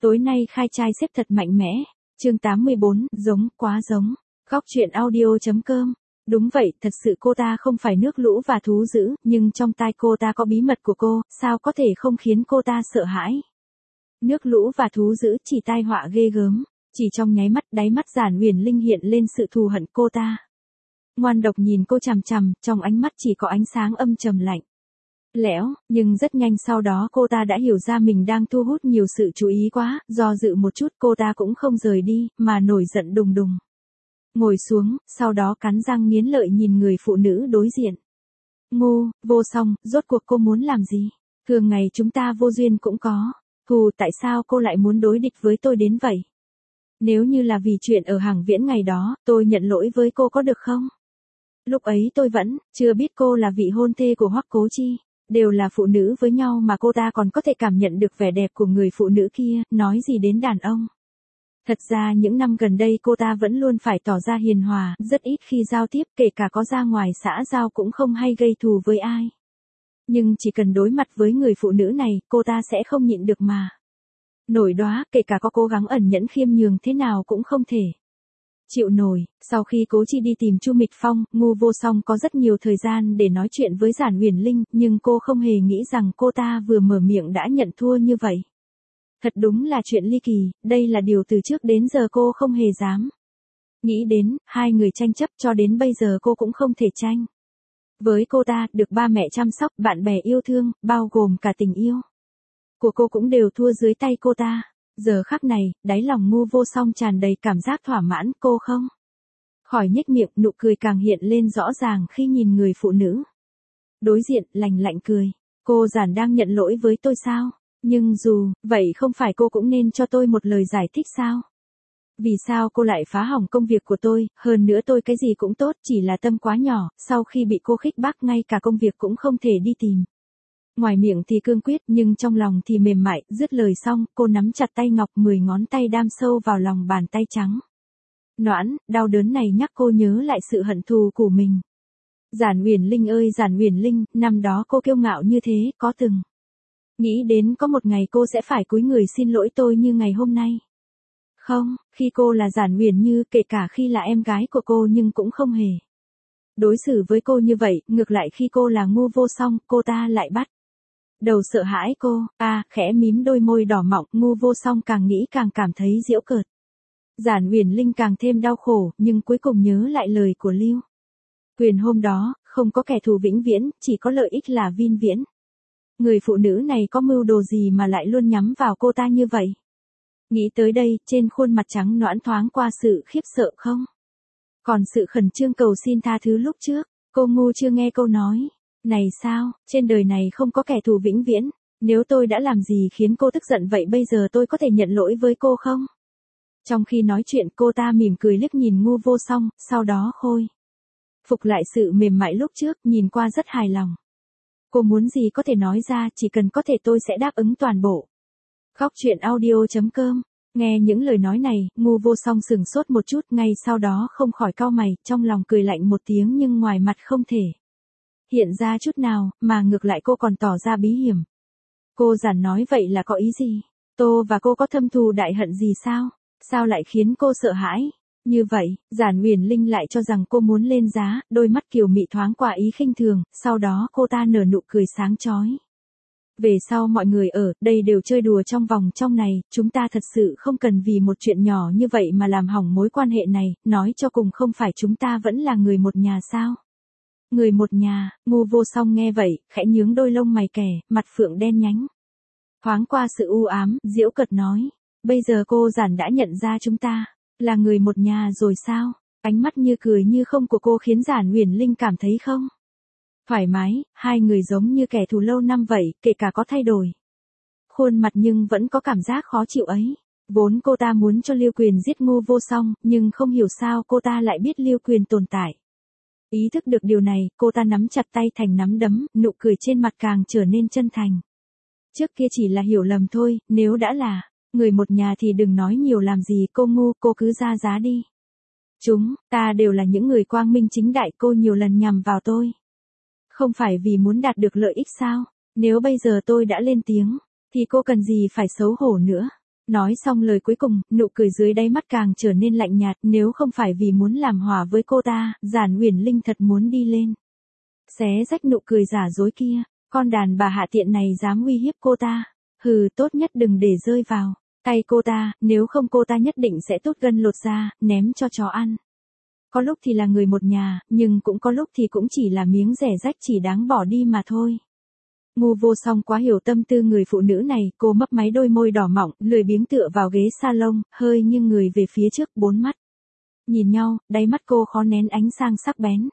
Tối nay khai trai xếp thật mạnh mẽ. Chương 84, giống, quá giống. Góc truyện audio.com. Đúng vậy, thật sự cô ta không phải nước lũ và thú dữ, nhưng trong tai cô ta có bí mật của cô, sao có thể không khiến cô ta sợ hãi. Nước lũ và thú dữ chỉ tai họa ghê gớm, chỉ trong nháy mắt đáy mắt Giản Uyển Linh hiện lên sự thù hận cô ta. Ngoan độc nhìn cô chằm chằm, trong ánh mắt chỉ có ánh sáng âm trầm lạnh. Lẽo, nhưng rất nhanh sau đó cô ta đã hiểu ra mình đang thu hút nhiều sự chú ý quá, do dự một chút cô ta cũng không rời đi, mà nổi giận đùng đùng. Ngồi xuống, sau đó cắn răng nghiến lợi nhìn người phụ nữ đối diện. Ngu, vô song, rốt cuộc cô muốn làm gì? Thường ngày chúng ta vô duyên cũng có. Tại sao cô lại muốn đối địch với tôi đến vậy? Nếu như là vì chuyện ở Hàng Viễn ngày đó, tôi nhận lỗi với cô có được không? Lúc ấy tôi vẫn chưa biết cô là vị hôn thê của Hoắc Cố Chi. Đều là phụ nữ với nhau mà cô ta còn có thể cảm nhận được vẻ đẹp của người phụ nữ kia, nói gì đến đàn ông. Thật ra những năm gần đây cô ta vẫn luôn phải tỏ ra hiền hòa, rất ít khi giao tiếp, kể cả có ra ngoài xã giao cũng không hay gây thù với ai. Nhưng chỉ cần đối mặt với người phụ nữ này, cô ta sẽ không nhịn được mà. Nổi đoá, kể cả có cố gắng ẩn nhẫn khiêm nhường thế nào cũng không thể chịu nổi. Sau khi Cố Chi đi tìm Chu Mịch Phong, Ngu Vô Song có rất nhiều thời gian để nói chuyện với Giản Uyển Linh, nhưng cô không hề nghĩ rằng cô ta vừa mở miệng đã nhận thua như vậy. Thật đúng là chuyện ly kỳ, đây là điều từ trước đến giờ cô không hề dám nghĩ đến. Hai người tranh chấp cho đến bây giờ cô cũng không thể tranh. Với cô ta, được ba mẹ chăm sóc, bạn bè yêu thương, bao gồm cả tình yêu của cô cũng đều thua dưới tay cô ta. Giờ khắc này, đáy lòng Ngu Vô Song tràn đầy cảm giác thỏa mãn, cô không khỏi nhếch miệng, nụ cười càng hiện lên rõ ràng khi nhìn người phụ nữ đối diện, lạnh lạnh cười. Cô Giản đang nhận lỗi với tôi sao? Nhưng dù vậy không phải cô cũng nên cho tôi một lời giải thích sao? Vì sao cô lại phá hỏng công việc của tôi, hơn nữa tôi cái gì cũng tốt, chỉ là tâm quá nhỏ, sau khi bị cô khích bác ngay cả công việc cũng không thể đi tìm. Ngoài miệng thì cương quyết nhưng trong lòng thì mềm mại, dứt lời xong, cô nắm chặt tay ngọc 10 ngón tay đam sâu vào lòng bàn tay trắng. Noãn, đau đớn này nhắc cô nhớ lại sự hận thù của mình. Giản Uyển Linh ơi Giản Uyển Linh, năm đó cô kiêu ngạo như thế, có từng nghĩ đến có một ngày cô sẽ phải cúi người xin lỗi tôi như ngày hôm nay? Không, khi cô là Giản Uyển Như, kể cả khi là em gái của cô nhưng cũng không hề đối xử với cô như vậy, ngược lại khi cô là Ngu Vô Song, cô ta lại bắt đầu sợ hãi cô. Khẽ mím đôi môi đỏ mọng, Ngu Vô Song càng nghĩ càng cảm thấy giễu cợt. Giản Uyển Linh càng thêm đau khổ, nhưng cuối cùng nhớ lại lời của Lưu Quyền hôm đó, không có kẻ thù vĩnh viễn, chỉ có lợi ích là vin viễn. Người phụ nữ này có mưu đồ gì mà lại luôn nhắm vào cô ta như vậy? Nghĩ tới đây, trên khuôn mặt trắng nõn thoáng qua sự khiếp sợ không? Còn sự khẩn trương cầu xin tha thứ lúc trước, cô Ngu chưa nghe câu nói này sao? Trên đời này không có kẻ thù vĩnh viễn. Nếu tôi đã làm gì khiến cô tức giận vậy bây giờ tôi có thể nhận lỗi với cô không? Trong khi nói chuyện cô ta mỉm cười liếc nhìn Ngu Vô Song, sau đó khôi phục lại sự mềm mại lúc trước, nhìn qua rất hài lòng. Cô muốn gì có thể nói ra, chỉ cần có thể tôi sẽ đáp ứng toàn bộ. Góc truyện audio.com. Nghe những lời nói này, Ngu Vô Song sừng sốt một chút, ngay sau đó không khỏi cau mày, trong lòng cười lạnh một tiếng nhưng ngoài mặt không thể hiện ra chút nào, mà ngược lại cô còn tỏ ra bí hiểm. Cô Giản nói vậy là có ý gì? Tôi và cô có thâm thù đại hận gì sao? Sao lại khiến cô sợ hãi? Như vậy, Giản Uyển Linh lại cho rằng cô muốn lên giá, đôi mắt kiều mị thoáng qua ý khinh thường, sau đó cô ta nở nụ cười sáng chói. Về sau mọi người ở đây đều chơi đùa trong vòng trong này, chúng ta thật sự không cần vì một chuyện nhỏ như vậy mà làm hỏng mối quan hệ này, nói cho cùng không phải chúng ta vẫn là người một nhà sao? Người một nhà. Ngu Vô Song nghe vậy, khẽ nhướng đôi lông mày kẻ, mặt phượng đen nhánh. Thoáng qua sự u ám, giễu cợt nói, bây giờ cô Giản đã nhận ra chúng ta là người một nhà rồi sao? Ánh mắt như cười như không của cô khiến Giản Uyển Linh cảm thấy không thoải mái, hai người giống như kẻ thù lâu năm vậy, kể cả có thay đổi khuôn mặt nhưng vẫn có cảm giác khó chịu ấy. Vốn cô ta muốn cho Lưu Quyền giết Ngu Vô Song, nhưng không hiểu sao cô ta lại biết Lưu Quyền tồn tại. Ý thức được điều này, cô ta nắm chặt tay thành nắm đấm, nụ cười trên mặt càng trở nên chân thành. Trước kia chỉ là hiểu lầm thôi, nếu đã là người một nhà thì đừng nói nhiều làm gì, cô Ngu, cô cứ ra giá đi. Chúng ta đều là những người quang minh chính đại, cô nhiều lần nhằm vào tôi không phải vì muốn đạt được lợi ích sao? Nếu bây giờ tôi đã lên tiếng thì cô cần gì phải xấu hổ nữa? Nói xong lời cuối cùng, nụ cười dưới đáy mắt càng trở nên lạnh nhạt, nếu không phải vì muốn làm hòa với cô ta, Giản Uyển Linh thật muốn đi lên. Xé rách nụ cười giả dối kia, con đàn bà hạ tiện này dám uy hiếp cô ta. Hừ, tốt nhất đừng để rơi vào tay cô ta, nếu không cô ta nhất định sẽ tốt gân lột ra, ném cho chó ăn. Có lúc thì là người một nhà, nhưng cũng có lúc thì cũng chỉ là miếng rẻ rách chỉ đáng bỏ đi mà thôi. Ngu Vô Song quá hiểu tâm tư người phụ nữ này, cô mấp máy đôi môi đỏ mọng, lười biếng tựa vào ghế salon, hơi nghiêng người về phía trước, bốn mắt nhìn nhau, đáy mắt cô khó nén ánh sang sắc bén.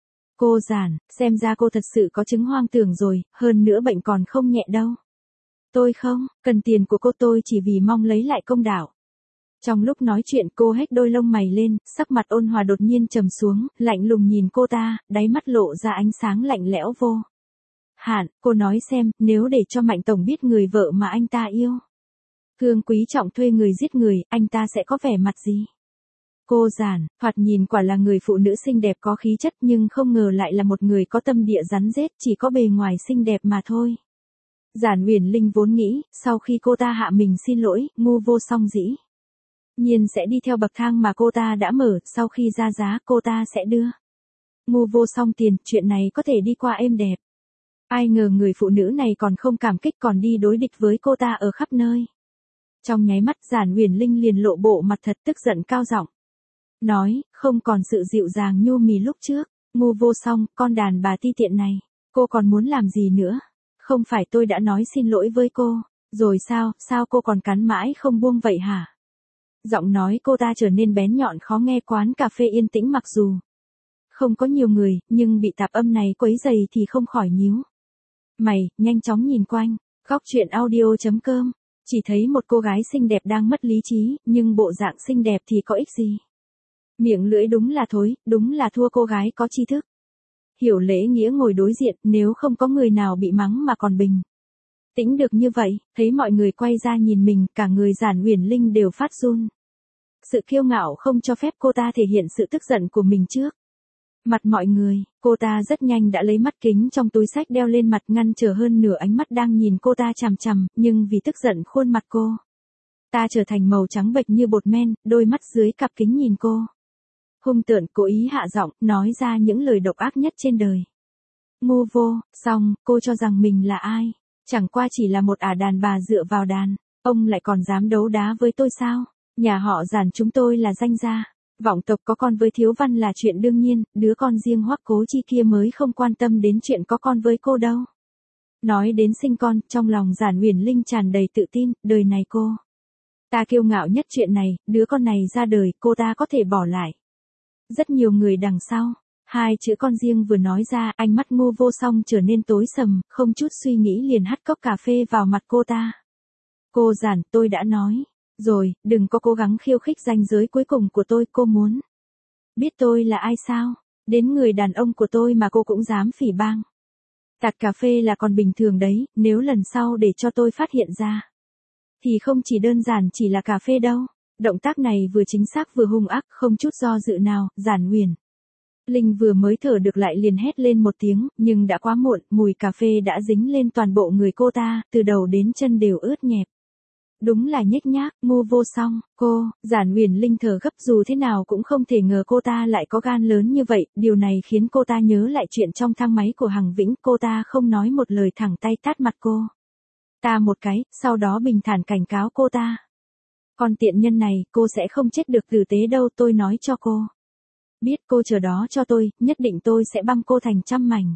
Cô Giản, xem ra cô thật sự có chứng hoang tưởng rồi, hơn nữa bệnh còn không nhẹ đâu. Tôi không, cần tiền của cô, tôi chỉ vì mong lấy lại công đạo. Trong lúc nói chuyện cô hét đôi lông mày lên, sắc mặt ôn hòa đột nhiên trầm xuống, lạnh lùng nhìn cô ta, đáy mắt lộ ra ánh sáng lạnh lẽo vô hạn. Cô nói xem, nếu để cho Mạnh Tổng biết người vợ mà anh ta yêu, Cương Quý Trọng thuê người giết người, anh ta sẽ có vẻ mặt gì? Cô Giản, thoạt nhìn quả là người phụ nữ xinh đẹp có khí chất, nhưng không ngờ lại là một người có tâm địa rắn rết, chỉ có bề ngoài xinh đẹp mà thôi. Giản Uyển Linh vốn nghĩ, sau khi cô ta hạ mình xin lỗi, Ngu Vô Song dĩ nhiên sẽ đi theo bậc thang mà cô ta đã mở, sau khi ra giá cô ta sẽ đưa Ngu Vô Song tiền, chuyện này có thể đi qua êm đẹp. Ai ngờ người phụ nữ này còn không cảm kích, còn đi đối địch với cô ta ở khắp nơi. Trong nháy mắt Giản Uyển Linh liền lộ bộ mặt thật tức giận cao giọng. Nói, không còn sự dịu dàng nhu mì lúc trước. Ngu Vô Song, con đàn bà ti tiện này, cô còn muốn làm gì nữa? Không phải tôi đã nói xin lỗi với cô, rồi sao cô còn cắn mãi không buông vậy hả? Giọng nói cô ta trở nên bén nhọn khó nghe. Quán cà phê yên tĩnh, mặc dù không có nhiều người, nhưng bị tạp âm này quấy dày thì không khỏi nhíu mày, nhanh chóng nhìn quanh. Góc truyện audio.com. Chỉ thấy một cô gái xinh đẹp đang mất lý trí, nhưng bộ dạng xinh đẹp thì có ích gì? Miệng lưỡi đúng là thối, đúng là thua cô gái có tri thức. Hiểu lễ nghĩa ngồi đối diện, nếu không có người nào bị mắng mà còn bình tĩnh được như vậy. Thấy mọi người quay ra nhìn mình, cả người Giản Uyển Linh đều phát run. Sự kiêu ngạo không cho phép cô ta thể hiện sự tức giận của mình trước mặt mọi người. Cô ta rất nhanh đã lấy mắt kính trong túi xách đeo lên mặt, ngăn trở hơn nửa ánh mắt đang nhìn cô ta chằm chằm, nhưng vì tức giận khuôn mặt cô ta trở thành màu trắng bệch như bột men, đôi mắt dưới cặp kính nhìn cô hung tợn, cố ý hạ giọng, nói ra những lời độc ác nhất trên đời. Ngu Vô Song, cô cho rằng mình là ai? Chẳng qua chỉ là một ả đàn bà dựa vào đàn, ông lại còn dám đấu đá với tôi sao? Nhà họ Giản chúng tôi là danh gia, vọng tộc, có con với Thiếu Văn là chuyện đương nhiên, đứa con riêng Hoắc Cố Chi kia mới không quan tâm đến chuyện có con với cô đâu. Nói đến sinh con, trong lòng Giản Uyển Linh tràn đầy tự tin, đời này cô ta kiêu ngạo nhất chuyện này, đứa con này ra đời, cô ta có thể bỏ lại rất nhiều người đằng sau. Hai chữ con riêng vừa nói ra, ánh mắt Ngu Vô Song trở nên tối sầm, không chút suy nghĩ liền hắt cốc cà phê vào mặt cô ta. Cô Giản, tôi đã nói rồi, đừng có cố gắng khiêu khích ranh giới cuối cùng của tôi. Cô muốn biết tôi là ai sao? Đến người đàn ông của tôi mà cô cũng dám phỉ báng. Tạt cà phê là còn bình thường đấy, nếu lần sau để cho tôi phát hiện ra, thì không chỉ đơn giản chỉ là cà phê đâu. Động tác này vừa chính xác vừa hung ác, không chút do dự nào. Giản Uyển Linh vừa mới thở được lại liền hét lên một tiếng, nhưng đã quá muộn, mùi cà phê đã dính lên toàn bộ người cô ta, từ đầu đến chân đều ướt nhẹp. Đúng là nhếch nhác. Ngu Vô Song, Giản Uyển Linh thở gấp, dù thế nào cũng không thể ngờ cô ta lại có gan lớn như vậy, điều này khiến cô ta nhớ lại chuyện trong thang máy của Hằng Vĩnh, cô ta không nói một lời thẳng tay tát mặt cô ta một cái, sau đó bình thản cảnh cáo cô ta. Con tiện nhân này, cô sẽ không chết được tử tế đâu, tôi nói cho cô biết, cô chờ đó cho tôi, nhất định tôi sẽ băm cô thành trăm mảnh.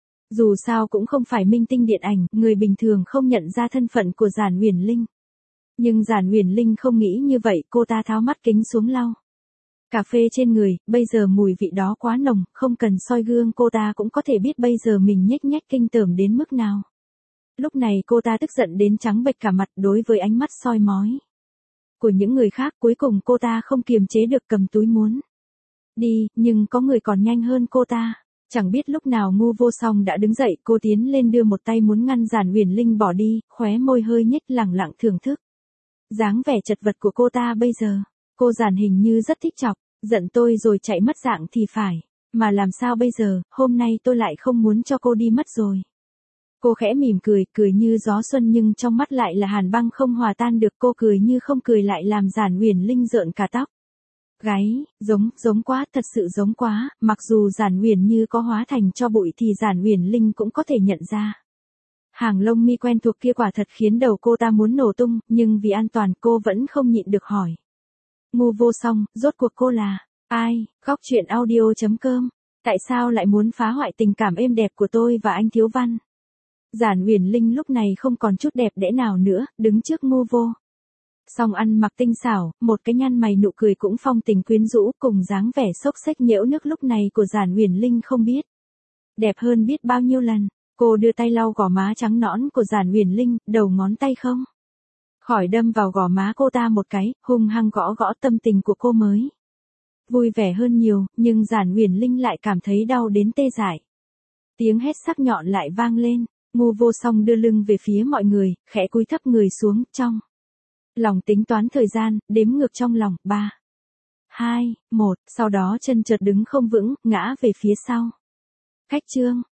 Dù sao cũng không phải minh tinh điện ảnh, người bình thường không nhận ra thân phận của Giản Uyển Linh. Nhưng Giản Uyển Linh không nghĩ như vậy, cô ta tháo mắt kính xuống lau cà phê trên người, bây giờ mùi vị đó quá nồng, không cần soi gương cô ta cũng có thể biết bây giờ mình nhếch nhác kinh tởm đến mức nào. Lúc này cô ta tức giận đến trắng bệch cả mặt, đối với ánh mắt soi mói của những người khác, cuối cùng cô ta không kiềm chế được cầm túi muốn đi, nhưng có người còn nhanh hơn cô ta. Chẳng biết lúc nào Ngu Vô Song đã đứng dậy, cô tiến lên đưa một tay muốn ngăn Giản Uyển Linh bỏ đi, khóe môi hơi nhếch, lẳng lặng thưởng thức dáng vẻ chật vật của cô ta bây giờ. Cô Giản hình như rất thích chọc giận tôi rồi chạy mất dạng thì phải, mà làm sao bây giờ, hôm nay tôi lại không muốn cho cô đi mất rồi. Cô khẽ mỉm cười, cười như gió xuân nhưng trong mắt lại là hàn băng không hòa tan được. Cô cười như không cười lại làm Giản Uyển Linh rợn cả tóc gáy, giống quá, thật sự giống quá, mặc dù Giản Uyển Như có hóa thành tro bụi thì Giản Uyển Linh cũng có thể nhận ra. Hàng lông mi quen thuộc kia quả thật khiến đầu cô ta muốn nổ tung, nhưng vì an toàn cô vẫn không nhịn được hỏi. Ngu Vô Song, rốt cuộc cô là ai? Góc truyện audio.com. Tại sao lại muốn phá hoại tình cảm êm đẹp của tôi và anh Thiếu Văn? Giản Uyển Linh lúc này không còn chút đẹp đẽ nào nữa, đứng trước Ngu Vô Song ăn mặc tinh xảo, một cái nhăn mày nụ cười cũng phong tình quyến rũ, cùng dáng vẻ xốc xếch nhễu nước lúc này của Giản Uyển Linh không biết đẹp hơn biết bao nhiêu lần. Cô đưa tay lau gò má trắng nõn của Giản Uyển Linh, đầu ngón tay không khỏi đâm vào gò má cô ta một cái, hung hăng gõ gõ. Tâm tình của cô mới vui vẻ hơn nhiều, nhưng Giản Uyển Linh lại cảm thấy đau đến tê dại. Tiếng hét sắc nhọn lại vang lên. Ngu Vô Song đưa lưng về phía mọi người, khẽ cúi thấp người xuống, trong lòng tính toán thời gian, đếm ngược trong lòng, 3, 2, 1, sau đó chân chợt đứng không vững, ngã về phía sau. Khách chương.